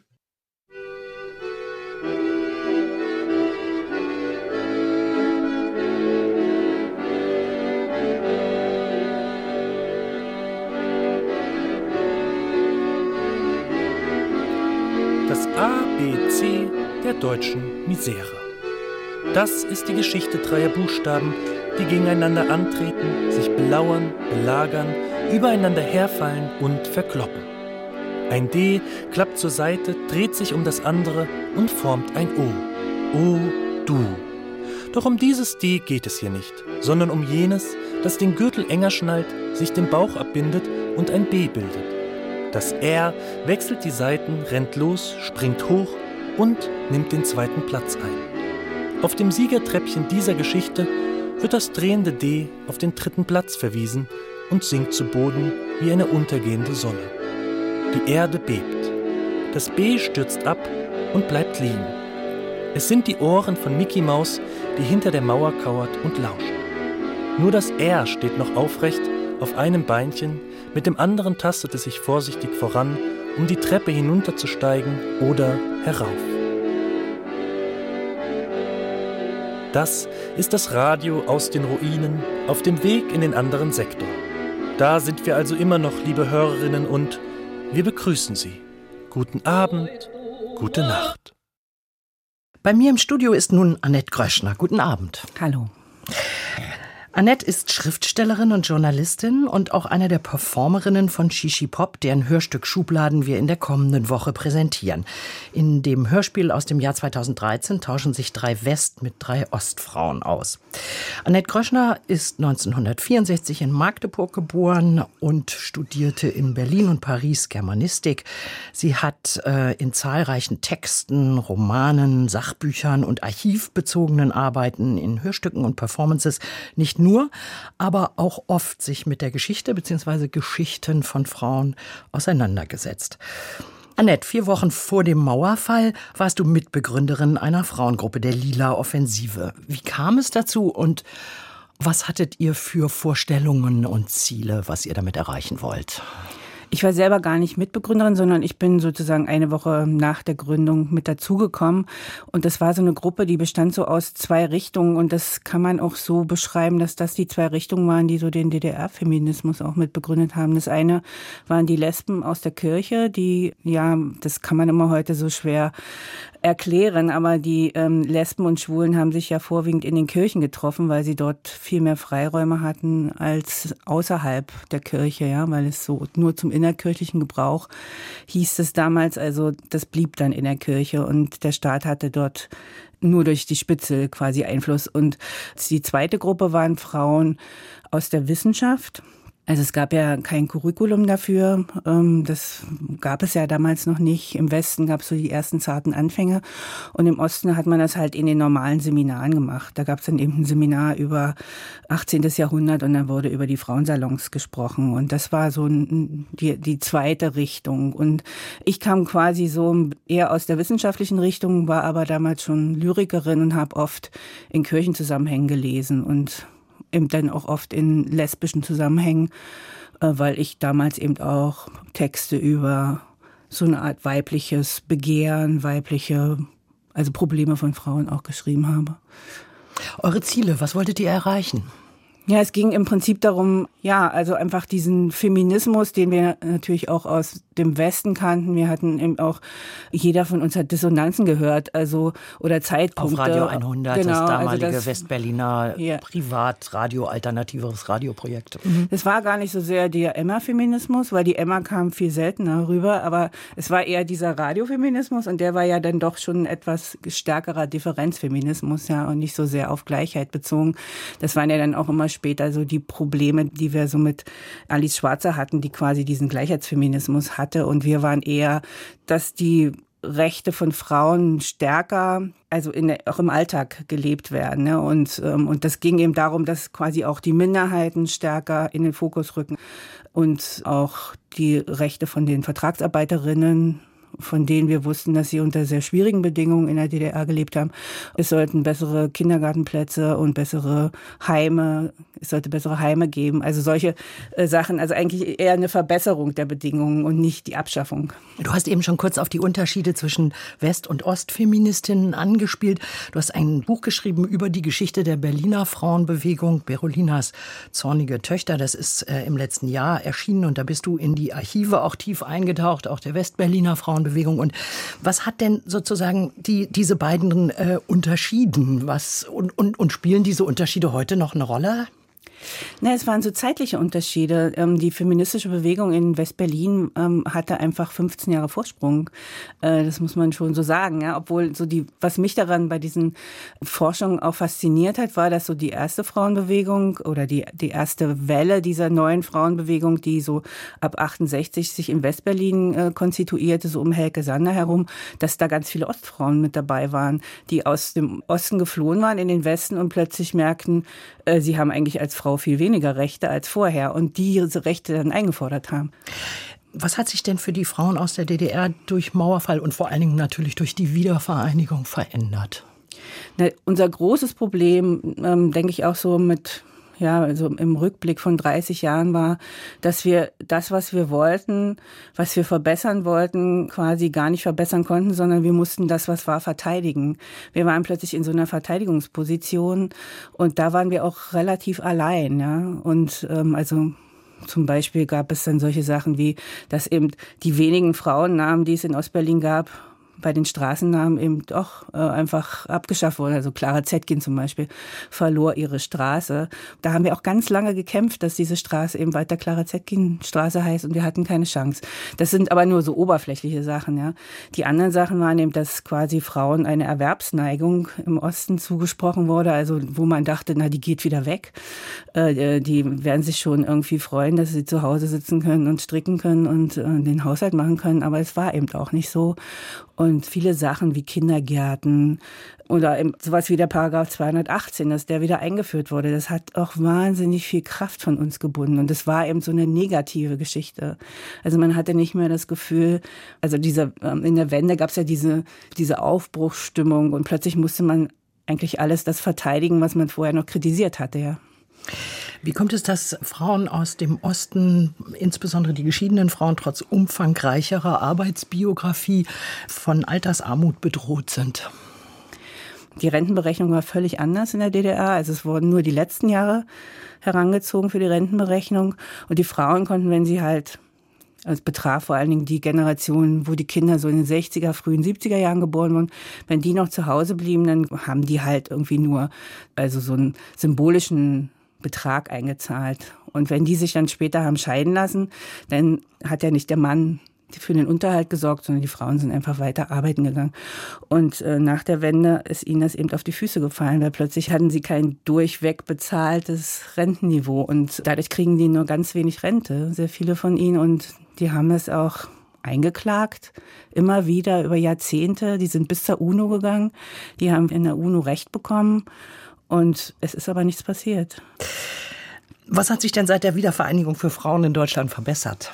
Das ABC der deutschen Misere. Das ist die Geschichte dreier Buchstaben, die gegeneinander antreten, sich belauern, belagern, übereinander herfallen und verkloppen. Ein D klappt zur Seite, dreht sich um das andere und formt ein O. O, du. Doch um dieses D geht es hier nicht, sondern um jenes, das den Gürtel enger schnallt, sich den Bauch abbindet und ein B bildet. Das R wechselt die Seiten, rennt los, springt hoch und nimmt den zweiten Platz ein. Auf dem Siegertreppchen dieser Geschichte wird das drehende D auf den dritten Platz verwiesen und sinkt zu Boden wie eine untergehende Sonne. Die Erde bebt. Das B stürzt ab und bleibt liegen. Es sind die Ohren von Mickey Maus, die hinter der Mauer kauert und lauscht. Nur das R steht noch aufrecht auf einem Beinchen, mit dem anderen tastet es sich vorsichtig voran, um die Treppe hinunterzusteigen oder herauf. Das ist das Radio aus den Ruinen auf dem Weg in den anderen Sektor. Da sind wir also immer noch, liebe Hörerinnen, und wir begrüßen Sie. Guten Abend, gute Nacht. Bei mir im Studio ist nun Annette Gröschner. Guten Abend. Hallo. Annette ist Schriftstellerin und Journalistin und auch eine der Performerinnen von Shishi Pop, deren Hörstück Schubladen wir in der kommenden Woche präsentieren. In dem Hörspiel aus dem Jahr 2013 tauschen sich 3 West- mit 3 Ostfrauen aus. Annette Gröschner ist 1964 in Magdeburg geboren und studierte in Berlin und Paris Germanistik. Sie hat in zahlreichen Texten, Romanen, Sachbüchern und archivbezogenen Arbeiten in Hörstücken und Performances nicht nur, aber auch oft sich mit der Geschichte bzw. Geschichten von Frauen auseinandergesetzt. Annette, 4 Wochen vor dem Mauerfall warst du Mitbegründerin einer Frauengruppe, der Lila Offensive. Wie kam es dazu und was hattet ihr für Vorstellungen und Ziele, was ihr damit erreichen wollt? Ich war selber gar nicht Mitbegründerin, sondern ich bin sozusagen eine Woche nach der Gründung mit dazugekommen. Und das war so eine Gruppe, die bestand so aus 2 Richtungen. Und das kann man auch so beschreiben, dass das die 2 Richtungen waren, die so den DDR-Feminismus auch mitbegründet haben. Das eine waren die Lesben aus der Kirche, die, ja, das kann man immer heute so schwer erklären, aber die Lesben und Schwulen haben sich ja vorwiegend in den Kirchen getroffen, weil sie dort viel mehr Freiräume hatten als außerhalb der Kirche, ja, weil es so nur zum innerkirchlichen Gebrauch hieß es damals, also das blieb dann in der Kirche und der Staat hatte dort nur durch die Spitze quasi Einfluss. Und die zweite Gruppe waren Frauen aus der Wissenschaft. Also es gab ja kein Curriculum dafür, das gab es ja damals noch nicht. Im Westen gab es so die ersten zarten Anfänge und im Osten hat man das halt in den normalen Seminaren gemacht. Da gab es dann eben ein Seminar über 18. Jahrhundert und dann wurde über die Frauensalons gesprochen und das war so die zweite Richtung. Und ich kam quasi so eher aus der wissenschaftlichen Richtung, war aber damals schon Lyrikerin und habe oft in Kirchenzusammenhängen gelesen und eben dann auch oft in lesbischen Zusammenhängen, weil ich damals eben auch Texte über so eine Art weibliches Begehren, also Probleme von Frauen auch geschrieben habe. Eure Ziele, was wolltet ihr erreichen? Ja, es ging im Prinzip darum, ja, also einfach diesen Feminismus, den wir natürlich auch aus dem Westen kannten. Wir hatten eben auch, jeder von uns hat Dissonanzen gehört, also, oder Zeitpunkte. Auf Radio 100, genau, das damalige also das Westberliner Privatradio, alternatives Radioprojekt. Das war gar nicht so sehr der Emma-Feminismus, weil die Emma kam viel seltener rüber, aber es war eher dieser Radiofeminismus und der war ja dann doch schon etwas stärkerer Differenzfeminismus, ja, und nicht so sehr auf Gleichheit bezogen. Das waren ja dann auch immer später so die Probleme, die wir so mit Alice Schwarzer hatten, die quasi diesen Gleichheitsfeminismus hatte. Und wir waren eher, dass die Rechte von Frauen stärker, also auch im Alltag gelebt werden. Ne? Und das ging eben darum, dass quasi auch die Minderheiten stärker in den Fokus rücken und auch die Rechte von den Vertragsarbeiterinnen, von denen wir wussten, dass sie unter sehr schwierigen Bedingungen in der DDR gelebt haben. Es sollten bessere Kindergartenplätze und es sollte bessere Heime geben. Also solche Sachen, also eigentlich eher eine Verbesserung der Bedingungen und nicht die Abschaffung. Du hast eben schon kurz auf die Unterschiede zwischen West- und Ostfeministinnen angespielt. Du hast ein Buch geschrieben über die Geschichte der Berliner Frauenbewegung, Berolinas zornige Töchter. Das ist im letzten Jahr erschienen und da bist du in die Archive auch tief eingetaucht, auch der Westberliner Frauenbewegung. Und was hat denn sozusagen diese beiden unterschieden? Und spielen diese Unterschiede heute noch eine Rolle? Es waren so zeitliche Unterschiede. Die feministische Bewegung in West-Berlin hatte einfach 15 Jahre Vorsprung. Das muss man schon so sagen. Ja? Obwohl was mich daran bei diesen Forschungen auch fasziniert hat, war, dass so die erste Frauenbewegung oder die erste Welle dieser neuen Frauenbewegung, die so ab 68 sich in West-Berlin konstituierte, so um Helke Sander herum, dass da ganz viele Ostfrauen mit dabei waren, die aus dem Osten geflohen waren in den Westen und plötzlich merkten, sie haben eigentlich als Frau viel weniger Rechte als vorher und diese Rechte dann eingefordert haben. Was hat sich denn für die Frauen aus der DDR durch Mauerfall und vor allen Dingen natürlich durch die Wiedervereinigung verändert? Unser großes Problem, denke ich auch so also im Rückblick von 30 Jahren war, dass wir das, was wir wollten, was wir verbessern wollten, quasi gar nicht verbessern konnten, sondern wir mussten das, was war, verteidigen. Wir waren plötzlich in so einer Verteidigungsposition und da waren wir auch relativ allein, ja. Und also zum Beispiel gab es dann solche Sachen wie, dass eben die wenigen Frauennamen, die es in Ostberlin gab, bei den Straßennamen eben doch einfach abgeschafft wurden. Also Clara Zetkin zum Beispiel verlor ihre Straße. Da haben wir auch ganz lange gekämpft, dass diese Straße eben weiter Clara Zetkin Straße heißt und wir hatten keine Chance. Das sind aber nur so oberflächliche Sachen. Ja. Die anderen Sachen waren eben, dass quasi Frauen eine Erwerbsneigung im Osten zugesprochen wurde, also wo man dachte, die geht wieder weg. Die werden sich schon irgendwie freuen, dass sie zu Hause sitzen können und stricken können und den Haushalt machen können, aber es war eben auch nicht so. Und viele Sachen wie Kindergärten oder sowas wie der Paragraph 218, dass der wieder eingeführt wurde, das hat auch wahnsinnig viel Kraft von uns gebunden. Und es war eben so eine negative Geschichte. Also man hatte nicht mehr das Gefühl, also in der Wende gab es ja diese Aufbruchsstimmung und plötzlich musste man eigentlich alles das verteidigen, was man vorher noch kritisiert hatte, ja. Wie kommt es, dass Frauen aus dem Osten, insbesondere die geschiedenen Frauen, trotz umfangreicherer Arbeitsbiografie von Altersarmut bedroht sind? Die Rentenberechnung war völlig anders in der DDR. Also es wurden nur die letzten Jahre herangezogen für die Rentenberechnung. Und die Frauen konnten, wenn sie halt, es betraf vor allen Dingen die Generation, wo die Kinder so in den 60er, frühen 70er Jahren geboren wurden, wenn die noch zu Hause blieben, dann haben die halt irgendwie nur so einen symbolischen Betrag eingezahlt. Und wenn die sich dann später haben scheiden lassen, dann hat ja nicht der Mann für den Unterhalt gesorgt, sondern die Frauen sind einfach weiter arbeiten gegangen. Und nach der Wende ist ihnen das eben auf die Füße gefallen, weil plötzlich hatten sie kein durchweg bezahltes Rentenniveau. Und dadurch kriegen die nur ganz wenig Rente, sehr viele von ihnen. Und die haben es auch eingeklagt, immer wieder über Jahrzehnte. Die sind bis zur UNO gegangen. Die haben in der UNO Recht bekommen. Und es ist aber nichts passiert. Was hat sich denn seit der Wiedervereinigung für Frauen in Deutschland verbessert?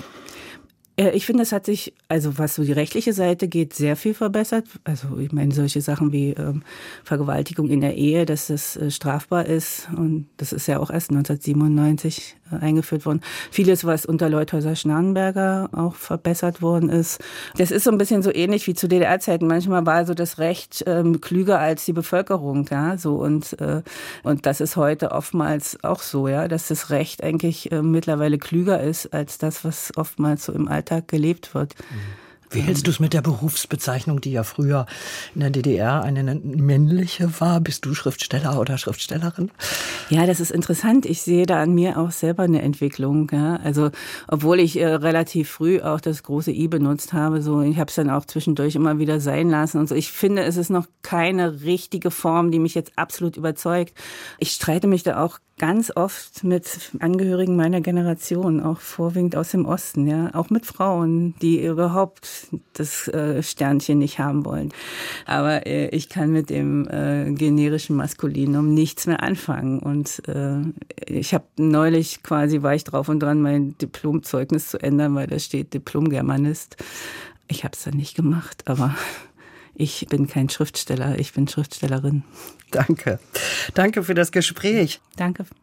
Ich finde, es hat sich, also was so die rechtliche Seite geht, sehr viel verbessert. Also ich meine, solche Sachen wie Vergewaltigung in der Ehe, dass das strafbar ist. Und das ist ja auch erst 1997 eingeführt worden. Vieles, was unter Leuthäuser-Schnarrenberger auch verbessert worden ist. Das ist so ein bisschen so ähnlich wie zu DDR-Zeiten. Manchmal war so das Recht klüger als die Bevölkerung, ja, so und das ist heute oftmals auch so, ja, dass das Recht eigentlich mittlerweile klüger ist als das, was oftmals so im Alltag gelebt wird. Wie hältst du es mit der Berufsbezeichnung, die ja früher in der DDR eine männliche war? Bist du Schriftsteller oder Schriftstellerin? Ja, das ist interessant. Ich sehe da an mir auch selber eine Entwicklung. Ja. Also obwohl ich relativ früh auch das große I benutzt habe, so ich habe es dann auch zwischendurch immer wieder sein lassen und so. Ich finde, es ist noch keine richtige Form, die mich jetzt absolut überzeugt. Ich streite mich da auch ganz oft mit Angehörigen meiner Generation, auch vorwiegend aus dem Osten, ja, auch mit Frauen, die überhaupt das Sternchen nicht haben wollen. Aber ich kann mit dem generischen Maskulinum nichts mehr anfangen. Und ich habe neulich war ich drauf und dran, mein Diplomzeugnis zu ändern, weil da steht Diplom-Germanist. Ich habe es dann nicht gemacht, aber ich bin kein Schriftsteller, ich bin Schriftstellerin. Danke. Danke für das Gespräch. Danke.